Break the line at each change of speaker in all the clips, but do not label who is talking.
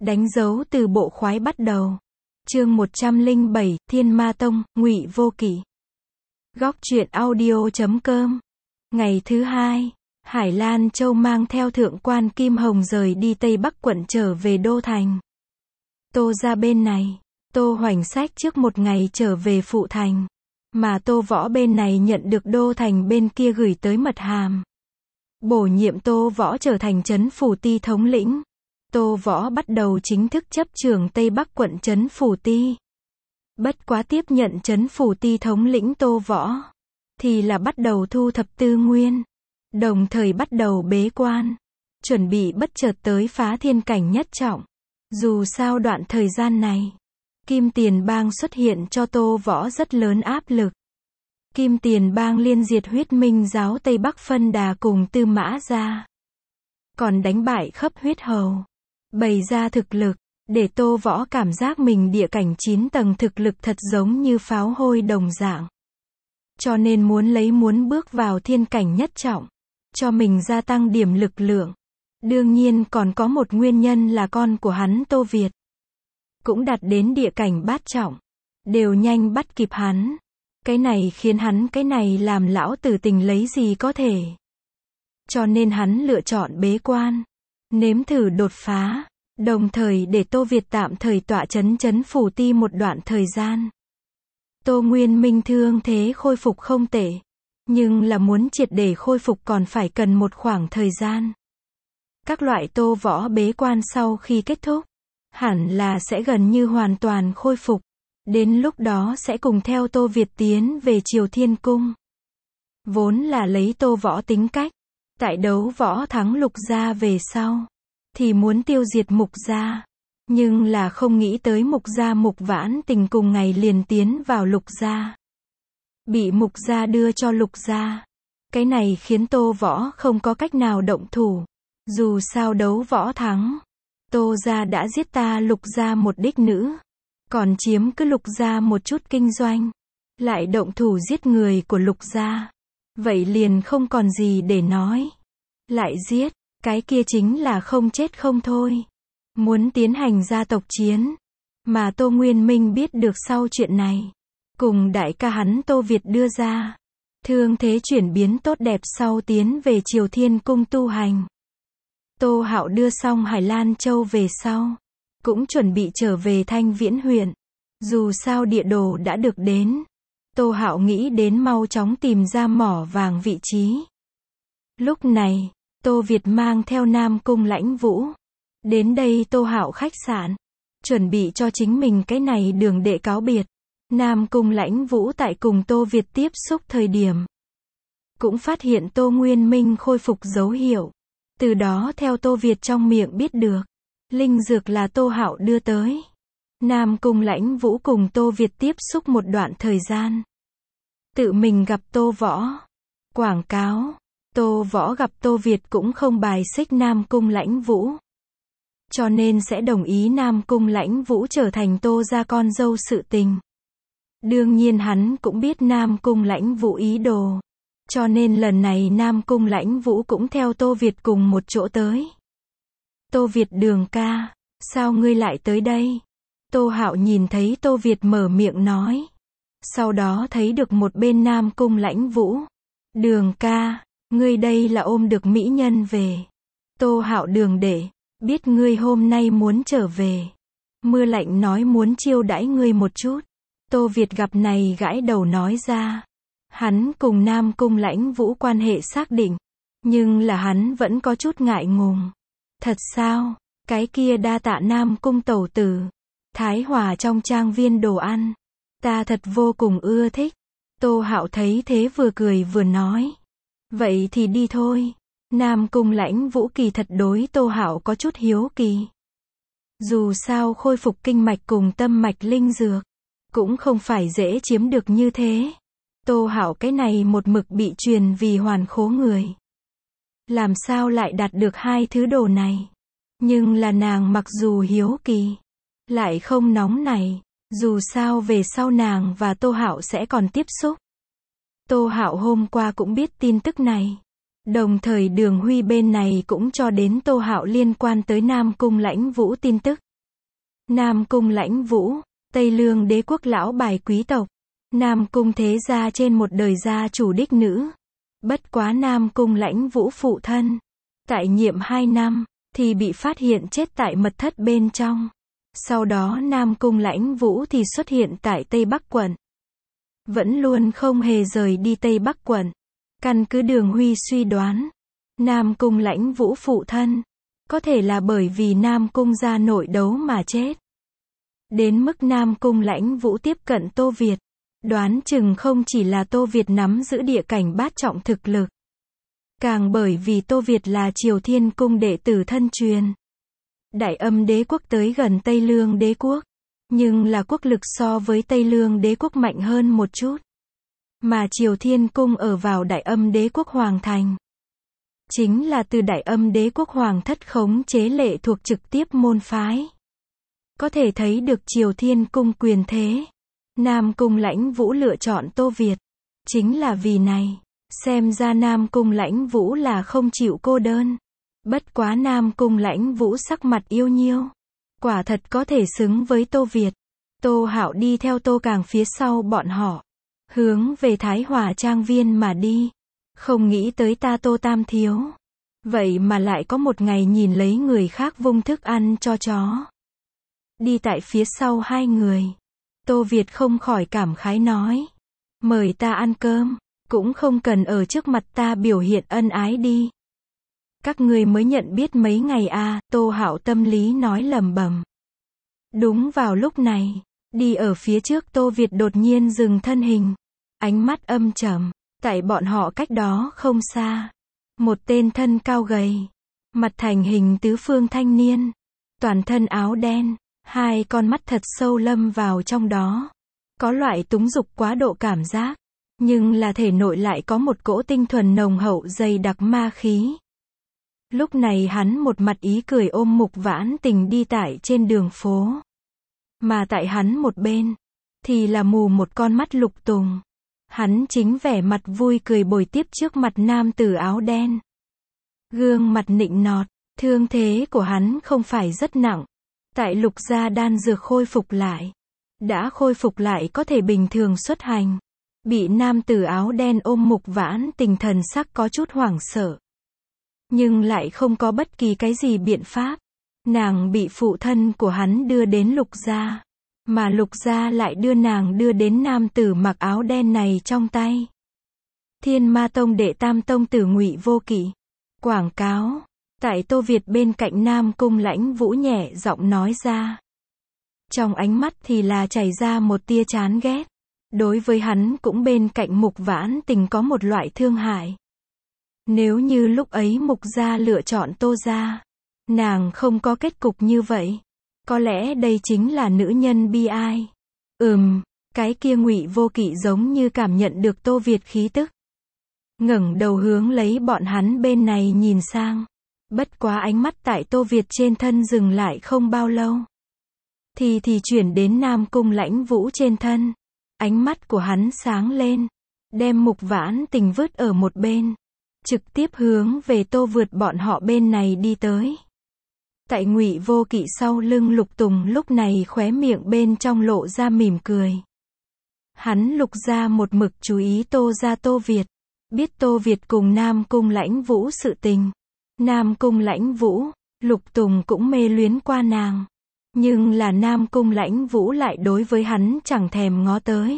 Đánh dấu từ bộ khoái bắt đầu. Chương 107, Thiên Ma Tông, Ngụy Vô Kỵ. Góc truyện audio.com. Ngày thứ hai, Hải Lan Châu mang theo thượng quan Kim Hồng rời đi Tây Bắc quận trở về Đô Thành. Tô ra bên này, Tô Hoành Sách trước một ngày trở về Phụ Thành, mà Tô Võ bên này nhận được Đô Thành bên kia gửi tới mật hàm. Bổ nhiệm Tô Võ trở thành trấn phủ ti thống lĩnh. Tô Võ bắt đầu chính thức chấp trưởng Tây Bắc quận trấn phủ ti. Bất quá tiếp nhận trấn phủ ti thống lĩnh Tô Võ, thì là bắt đầu thu thập tư nguyên, đồng thời bắt đầu bế quan, chuẩn bị bất chợt tới phá thiên cảnh nhất trọng. Dù sao đoạn thời gian này, Kim Tiền Bang xuất hiện cho Tô Võ rất lớn áp lực. Kim Tiền Bang liên diệt Huyết Minh giáo Tây Bắc phân đà cùng Tư Mã gia, còn đánh bại Khấp Huyết Hầu, bày ra thực lực, để Tô Võ cảm giác mình địa cảnh 9 tầng thực lực thật giống như pháo hôi đồng dạng. Cho nên muốn bước vào thiên cảnh nhất trọng, cho mình gia tăng điểm lực lượng. Đương nhiên còn có một nguyên nhân là con của hắn Tô Việt cũng đạt đến địa cảnh bát trọng, đều nhanh bắt kịp hắn. Cái này khiến hắn cái này làm lão tử tình lấy gì có thể. Cho nên hắn lựa chọn bế quan, nếm thử đột phá, đồng thời để Tô Việt tạm thời tọa trấn phủ ti một đoạn thời gian. Tô Nguyên Minh thương thế khôi phục không tệ, nhưng là muốn triệt để khôi phục còn phải cần một khoảng thời gian. Các loại Tô Võ bế quan sau khi kết thúc, hẳn là sẽ gần như hoàn toàn khôi phục. Đến lúc đó sẽ cùng theo Tô Việt tiến về Triều Thiên Cung. Vốn là lấy Tô Võ tính cách, tại đấu võ thắng Lục gia về sau, thì muốn tiêu diệt Mục gia. Nhưng là không nghĩ tới Mục gia Mục Vãn Tình cùng ngày liền tiến vào Lục gia. Bị Mục gia đưa cho Lục gia. Cái này khiến Tô Võ không có cách nào động thủ. Dù sao đấu võ thắng, Tô gia đã giết ta Lục gia một đích nữ, còn chiếm cứ Lục gia một chút kinh doanh, lại động thủ giết người của Lục gia, vậy liền không còn gì để nói. Lại giết, cái kia chính là không chết không thôi. Muốn tiến hành gia tộc chiến. Mà Tô Nguyên Minh biết được sau chuyện này, cùng đại ca hắn Tô Việt đưa ra, thương thế chuyển biến tốt đẹp sau tiến về Triều Thiên Cung tu hành. Tô Hạo đưa xong Hải Lan Châu về sau, cũng chuẩn bị trở về Thanh Viễn huyện. Dù sao địa đồ đã được đến, Tô Hạo nghĩ đến mau chóng tìm ra mỏ vàng vị trí. Lúc này, Tô Việt mang theo Nam Cung Lãnh Vũ đến đây Tô Hạo khách sạn, chuẩn bị cho chính mình cái này đường đệ cáo biệt. Nam Cung Lãnh Vũ tại cùng Tô Việt tiếp xúc thời điểm, cũng phát hiện Tô Nguyên Minh khôi phục dấu hiệu. Từ đó theo Tô Việt trong miệng biết được, linh dược là Tô Hạo đưa tới. Nam Cung Lãnh Vũ cùng Tô Việt tiếp xúc một đoạn thời gian. Tự mình gặp Tô Võ. Quảng cáo, Tô Võ gặp Tô Việt cũng không bài xích Nam Cung Lãnh Vũ. Cho nên sẽ đồng ý Nam Cung Lãnh Vũ trở thành Tô gia con dâu sự tình. Đương nhiên hắn cũng biết Nam Cung Lãnh Vũ ý đồ. Cho nên lần này Nam Cung Lãnh Vũ cũng theo Tô Việt cùng một chỗ tới. Tô Việt đường ca, sao ngươi lại tới đây? Tô Hạo nhìn thấy Tô Việt mở miệng nói. Sau đó thấy được một bên Nam Cung Lãnh Vũ. Đường ca, ngươi đây là ôm được mỹ nhân về. Tô Hạo đường đệ, biết ngươi hôm nay muốn trở về. Mưa lạnh nói muốn chiêu đãi ngươi một chút. Tô Việt gặp này gãi đầu nói ra. Hắn cùng Nam Cung Lãnh Vũ quan hệ xác định. Nhưng là hắn vẫn có chút ngại ngùng. Thật sao? Cái kia đa tạ Nam Cung tẩu tử. Thái Hòa trong trang viên đồ ăn. Ta thật vô cùng ưa thích. Tô Hạo thấy thế vừa cười vừa nói. Vậy thì đi thôi. Nam Cung Lãnh Vũ kỳ thật đối Tô Hạo có chút hiếu kỳ. Dù sao khôi phục kinh mạch cùng tâm mạch linh dược, cũng không phải dễ chiếm được như thế. Tô Hạo cái này một mực bị truyền vì hoàn khố người. Làm sao lại đạt được hai thứ đồ này? Nhưng là nàng mặc dù hiếu kỳ, lại không nóng nảy. Dù sao về sau nàng và Tô Hạo sẽ còn tiếp xúc. Tô Hạo hôm qua cũng biết tin tức này. Đồng thời Đường Huy bên này cũng cho đến Tô Hạo liên quan tới Nam Cung Lãnh Vũ tin tức. Nam Cung Lãnh Vũ, Tây Lương đế quốc lão bài quý tộc. Nam Cung thế gia trên một đời gia chủ đích nữ. Bất quá Nam Cung Lãnh Vũ phụ thân, tại nhiệm 2 năm, thì bị phát hiện chết tại mật thất bên trong. Sau đó Nam Cung Lãnh Vũ thì xuất hiện tại Tây Bắc quận. Vẫn luôn không hề rời đi Tây Bắc quận. Căn cứ Đường Huy suy đoán, Nam Cung Lãnh Vũ phụ thân, có thể là bởi vì Nam Cung gia nội đấu mà chết. Đến mức Nam Cung Lãnh Vũ tiếp cận Tô Việt, đoán chừng không chỉ là Tô Việt nắm giữ địa cảnh bát trọng thực lực. Càng bởi vì Tô Việt là Triều Thiên Cung đệ tử thân truyền. Đại Âm đế quốc tới gần Tây Lương đế quốc, nhưng là quốc lực so với Tây Lương đế quốc mạnh hơn một chút. Mà Triều Thiên Cung ở vào Đại Âm đế quốc Hoàng Thành. Chính là từ Đại Âm đế quốc Hoàng thất khống chế lệ thuộc trực tiếp môn phái. Có thể thấy được Triều Thiên Cung quyền thế. Nam Cung Lãnh Vũ lựa chọn Tô Việt. Chính là vì này. Xem ra Nam Cung Lãnh Vũ là không chịu cô đơn. Bất quá Nam Cung Lãnh Vũ sắc mặt yêu nhiêu. Quả thật có thể xứng với Tô Việt. Tô Hạo đi theo Tô Càng phía sau bọn họ. Hướng về Thái Hòa Trang Viên mà đi. Không nghĩ tới ta Tô Tam thiếu. Vậy mà lại có một ngày nhìn lấy người khác vung thức ăn cho chó. Đi tại phía sau hai người. Tô Việt không khỏi cảm khái nói. Mời ta ăn cơm. Cũng không cần ở trước mặt ta biểu hiện ân ái đi. Các ngươi mới nhận biết mấy ngày à, Tô Hạo tâm lý nói lẩm bẩm. Đúng vào lúc này, đi ở phía trước Tô Việt đột nhiên dừng thân hình. Ánh mắt âm trầm, tại bọn họ cách đó không xa. Một tên thân cao gầy, mặt thành hình tứ phương thanh niên. Toàn thân áo đen, hai con mắt thật sâu lâm vào trong đó. Có loại túng dục quá độ cảm giác. Nhưng là thể nội lại có một cỗ tinh thuần nồng hậu dày đặc ma khí. Lúc này hắn một mặt ý cười ôm Mục Vãn Tình đi tại trên đường phố. Mà tại hắn một bên, thì là mù một con mắt Lục Tùng. Hắn chính vẻ mặt vui cười bồi tiếp trước mặt nam tử áo đen. Gương mặt nịnh nọt, thương thế của hắn không phải rất nặng. Tại Lục gia đan dược khôi phục lại. Đã khôi phục lại có thể bình thường xuất hành. Bị nam tử áo đen ôm Mục Vãn Tình thần sắc có chút hoảng sợ. Nhưng lại không có bất kỳ cái gì biện pháp. Nàng bị phụ thân của hắn đưa đến Lục gia. Mà Lục gia lại đưa nàng đưa đến nam tử mặc áo đen này trong tay. Thiên Ma Tông đệ tam tông tử Ngụy Vô Kỵ. Quảng cáo. Tại Tô Việt bên cạnh Nam Cung Lãnh Vũ nhẹ giọng nói ra. Trong ánh mắt thì là chảy ra một tia chán ghét. Đối với hắn cũng bên cạnh Mục Vãn Tình có một loại thương hại. Nếu như lúc ấy Mục gia lựa chọn Tô gia, nàng không có kết cục như vậy. Có lẽ đây chính là nữ nhân bi ai. Cái kia Ngụy Vô Kỵ giống như cảm nhận được Tô Việt khí tức. Ngẩng đầu hướng lấy bọn hắn bên này nhìn sang. Bất quá ánh mắt tại Tô Việt trên thân dừng lại không bao lâu. Thì chuyển đến Nam Cung Lãnh Vũ trên thân. Ánh mắt của hắn sáng lên. Đem Mục Vãn Tình vứt ở một bên. Trực tiếp hướng về Tô vượt bọn họ bên này đi tới. Tại Ngụy Vô Kỵ sau lưng Lục Tùng lúc này khóe miệng bên trong lộ ra mỉm cười. Hắn Lục gia một mực chú ý Tô gia Tô Việt. Biết Tô Việt cùng Nam Cung Lãnh Vũ sự tình. Nam Cung Lãnh Vũ, Lục Tùng cũng mê luyến qua nàng. Nhưng là Nam Cung Lãnh Vũ lại đối với hắn chẳng thèm ngó tới.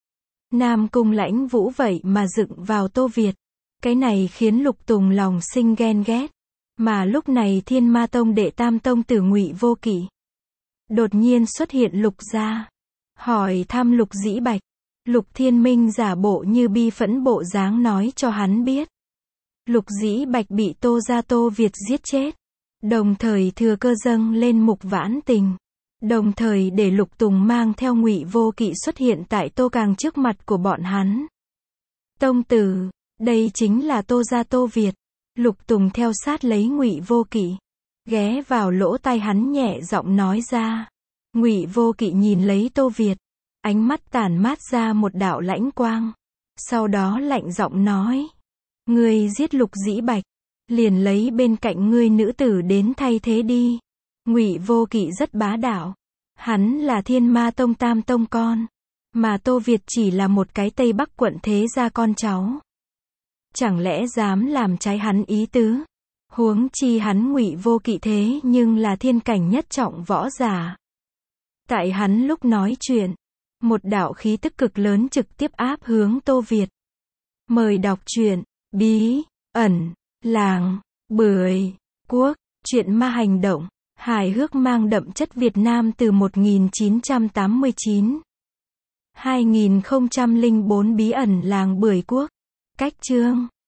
Nam Cung Lãnh Vũ vậy mà dựng vào Tô Việt. Cái này khiến Lục Tùng lòng sinh ghen ghét. Mà lúc này Thiên Ma Tông đệ tam tông tử Ngụy Vô Kỵ đột nhiên xuất hiện Lục gia. Hỏi thăm Lục Dĩ Bạch. Lục Thiên Minh giả bộ như bi phẫn bộ dáng nói cho hắn biết. Lục Dĩ Bạch bị Tô gia Tô Việt giết chết. Đồng thời thừa cơ dâng lên Mục Vãn Tình. Đồng thời để Lục Tùng mang theo Ngụy Vô Kỵ xuất hiện tại Tô Càng trước mặt của bọn hắn. Tông tử, đây chính là Tô gia Tô Việt. Lục Tùng theo sát lấy Ngụy Vô Kỵ. Ghé vào lỗ tai hắn nhẹ giọng nói ra. Ngụy Vô Kỵ nhìn lấy Tô Việt. Ánh mắt tản mát ra một đạo lãnh quang. Sau đó lạnh giọng nói. Ngươi giết Lục Dĩ Bạch. Liền lấy bên cạnh ngươi nữ tử đến thay thế đi. Ngụy Vô Kỵ rất bá đạo. Hắn là Thiên Ma Tông Tam Tông con. Mà Tô Việt chỉ là một cái Tây Bắc quận thế gia con cháu. Chẳng lẽ dám làm trái hắn ý tứ? Huống chi hắn Ngụy Vô Kỵ thế nhưng là thiên cảnh nhất trọng võ giả. Tại hắn lúc nói chuyện, một đạo khí tức cực lớn trực tiếp áp hướng Tô Việt. Mời đọc truyện Bí ẩn làng Bưởi Quốc, truyện ma hành động, hài hước mang đậm chất Việt Nam từ 1989. 2004 Bí ẩn làng Bưởi Quốc. Cách chương